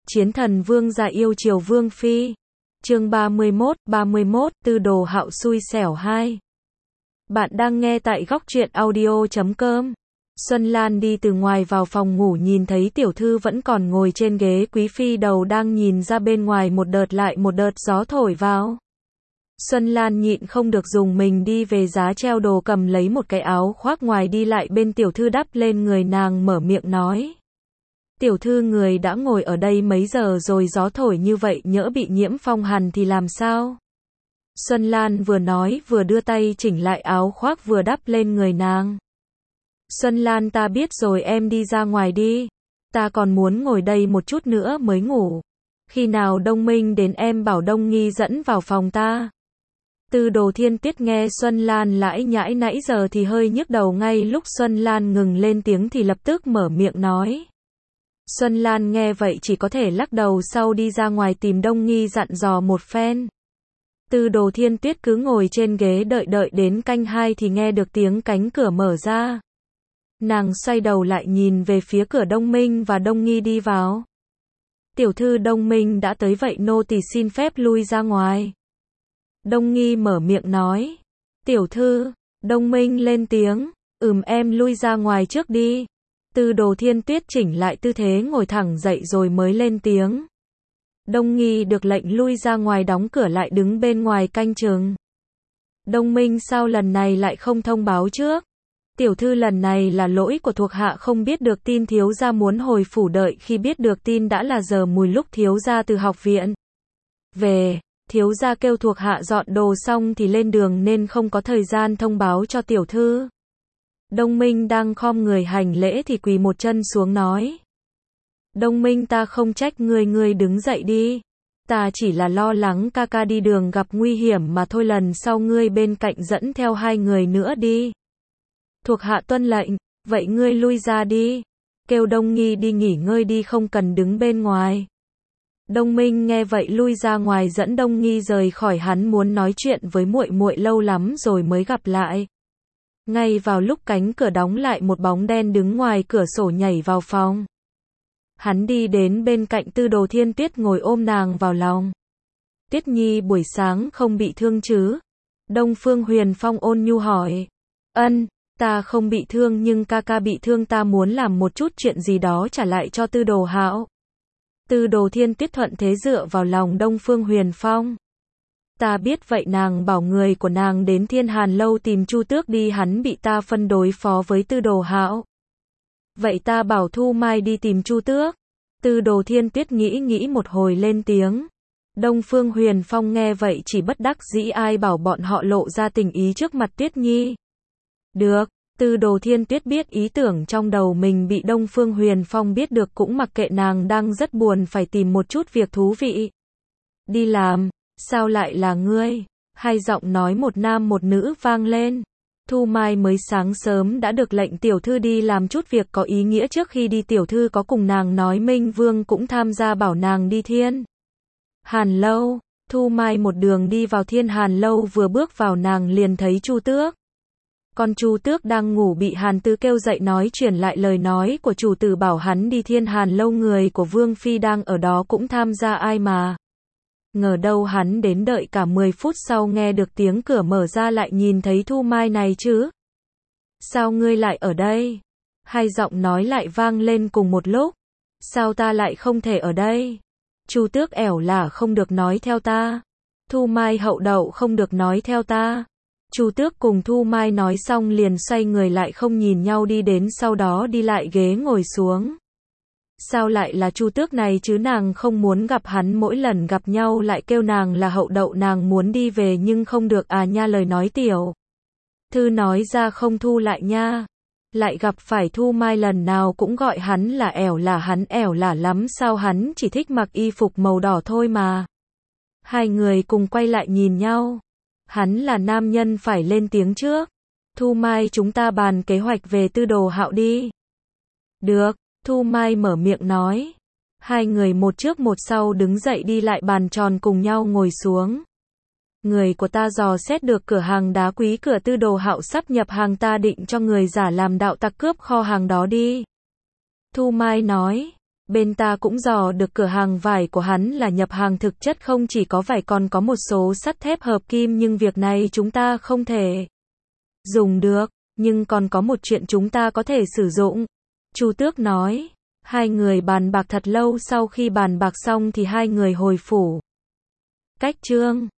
Chiến thần vương gia yêu chiều vương phi. Chương 31, Tư Đồ Hạo xui xẻo 2. Bạn đang nghe tại góc truyện audio.com. Xuân Lan đi từ ngoài vào phòng ngủ, nhìn thấy tiểu thư vẫn còn ngồi trên ghế quý phi đầu đang nhìn ra bên ngoài, một đợt lại một đợt gió thổi vào. Xuân Lan nhịn không được dùng mình đi về giá treo đồ, cầm lấy một cái áo khoác ngoài đi lại bên tiểu thư đắp lên người nàng, mở miệng nói. Tiểu thư, người đã ngồi ở đây mấy giờ rồi, gió thổi như vậy nhỡ bị nhiễm phong hàn thì làm sao? Xuân Lan vừa nói vừa đưa tay chỉnh lại áo khoác vừa đắp lên người nàng. Xuân Lan, ta biết rồi, em đi ra ngoài đi. Ta còn muốn ngồi đây một chút nữa mới ngủ. Khi nào Đông Minh đến em bảo Đông Nghi dẫn vào phòng ta. Tư Đồ Thiên Tuyết nghe Xuân Lan lãi nhãi nãy giờ thì hơi nhức đầu, ngay lúc Xuân Lan ngừng lên tiếng thì lập tức mở miệng nói. Xuân Lan nghe vậy chỉ có thể lắc đầu, sau đi ra ngoài tìm Đông Nghi dặn dò một phen. Tư Đồ Thiên Tuyết cứ ngồi trên ghế đợi đến canh 2 thì nghe được tiếng cánh cửa mở ra. Nàng xoay đầu lại nhìn về phía cửa, Đông Minh và Đông Nghi đi vào. Tiểu thư, Đông Minh đã tới vậy nô tỳ xin phép lui ra ngoài. Đông Nghi mở miệng nói. Tiểu thư, Đông Minh lên tiếng. Em lui ra ngoài trước đi. Tư Đồ Thiên Tuyết chỉnh lại tư thế ngồi thẳng dậy rồi mới lên tiếng. Đông Nghi được lệnh lui ra ngoài, đóng cửa lại đứng bên ngoài canh chừng. Đông Minh, sao lần này lại không thông báo trước? Tiểu thư, lần này là lỗi của thuộc hạ không biết được tin, thiếu gia muốn hồi phủ, đợi khi biết được tin đã là giờ mùi, lúc thiếu gia từ học viện về, thiếu gia kêu thuộc hạ dọn đồ xong thì lên đường nên không có thời gian thông báo cho tiểu thư. Đông Minh đang khom người hành lễ thì quỳ một chân xuống nói. Đông Minh, ta không trách ngươi, ngươi đứng dậy đi. Ta chỉ là lo lắng ca ca đi đường gặp nguy hiểm mà thôi, lần sau ngươi bên cạnh dẫn theo 2 người nữa đi. Thuộc hạ tuân lệnh, vậy ngươi lui ra đi. Kêu Đông Nghi đi nghỉ ngơi đi, không cần đứng bên ngoài. Đông Minh nghe vậy lui ra ngoài dẫn Đông Nghi rời khỏi, hắn muốn nói chuyện với muội muội lâu lắm rồi mới gặp lại. Ngay vào lúc cánh cửa đóng lại, một bóng đen đứng ngoài cửa sổ nhảy vào phòng. Hắn đi đến bên cạnh Tư Đồ Thiên Tuyết, ngồi ôm nàng vào lòng. Tuyết Nhi, buổi sáng không bị thương chứ? Đông Phương Huyền Phong ôn nhu hỏi. Ân, ta không bị thương nhưng ca ca bị thương, ta muốn làm một chút chuyện gì đó trả lại cho Tư Đồ Hạo. Tư Đồ Thiên Tuyết thuận thế dựa vào lòng Đông Phương Huyền Phong. Ta biết, vậy nàng bảo người của nàng đến Thiên Hàn Lâu tìm Chu Tước đi, hắn bị ta phân đối phó với Tư Đồ Hạo. Vậy ta bảo Thu Mai đi tìm Chu Tước. Tư Đồ Thiên Tuyết nghĩ một hồi lên tiếng. Đông Phương Huyền Phong nghe vậy chỉ bất đắc dĩ, ai bảo bọn họ lộ ra tình ý trước mặt Tuyết Nhi. Được, Tư Đồ Thiên Tuyết biết ý tưởng trong đầu mình bị Đông Phương Huyền Phong biết được, cũng mặc kệ, nàng đang rất buồn, phải tìm một chút việc thú vị đi làm. Sao lại là ngươi? Hai giọng nói một nam một nữ vang lên. Thu Mai mới sáng sớm đã được lệnh tiểu thư đi làm chút việc có ý nghĩa, trước khi đi tiểu thư có cùng nàng nói Minh Vương cũng tham gia, bảo nàng đi Thiên Hàn Lâu. Thu Mai một đường đi vào Thiên Hàn Lâu, vừa bước vào nàng liền thấy Chu Tước. Con Chu Tước đang ngủ bị Hàn Tư kêu dậy, nói truyền lại lời nói của chủ tử, bảo hắn đi Thiên Hàn Lâu, người của Vương Phi đang ở đó cũng tham gia, ai mà ngờ đâu hắn đến đợi cả 10 phút sau nghe được tiếng cửa mở ra, lại nhìn thấy Thu Mai này chứ. Sao ngươi lại ở đây? Hai giọng nói lại vang lên cùng một lúc. Sao ta lại không thể ở đây? Chu Tước ẻo lả, không được nói theo ta. Thu Mai hậu đậu, không được nói theo ta. Chu Tước cùng Thu Mai nói xong liền xoay người lại, không nhìn nhau đi đến, sau đó đi lại ghế ngồi xuống. Sao lại là Chu Tước này chứ, nàng không muốn gặp hắn, mỗi lần gặp nhau lại kêu nàng là hậu đậu, nàng muốn đi về nhưng không được à nha, lời nói tiểu thư nói ra không thu lại nha. Lại gặp phải Thu Mai lần nào cũng gọi hắn là ẻo lả, hắn ẻo lả lắm sao, hắn chỉ thích mặc y phục màu đỏ thôi mà. Hai người cùng quay lại nhìn nhau. Hắn là nam nhân phải lên tiếng trước. Thu Mai, chúng ta bàn kế hoạch về Tư Đồ Hạo đi. Được. Thu Mai mở miệng nói. Hai người một trước một sau đứng dậy đi lại bàn tròn cùng nhau ngồi xuống. Người của ta dò xét được cửa hàng đá quý cửa Tư Đồ Hạo sắp nhập hàng, ta định cho người giả làm đạo tặc cướp kho hàng đó đi. Thu Mai nói. Bên ta cũng dò được cửa hàng vải của hắn là nhập hàng thực chất không chỉ có vải còn có một số sắt thép hợp kim nhưng việc này chúng ta không thể dùng được, nhưng còn có một chuyện chúng ta có thể sử dụng. Chu Tước nói. Hai người bàn bạc thật lâu, sau khi bàn bạc xong thì hai người hồi phủ. Cách chương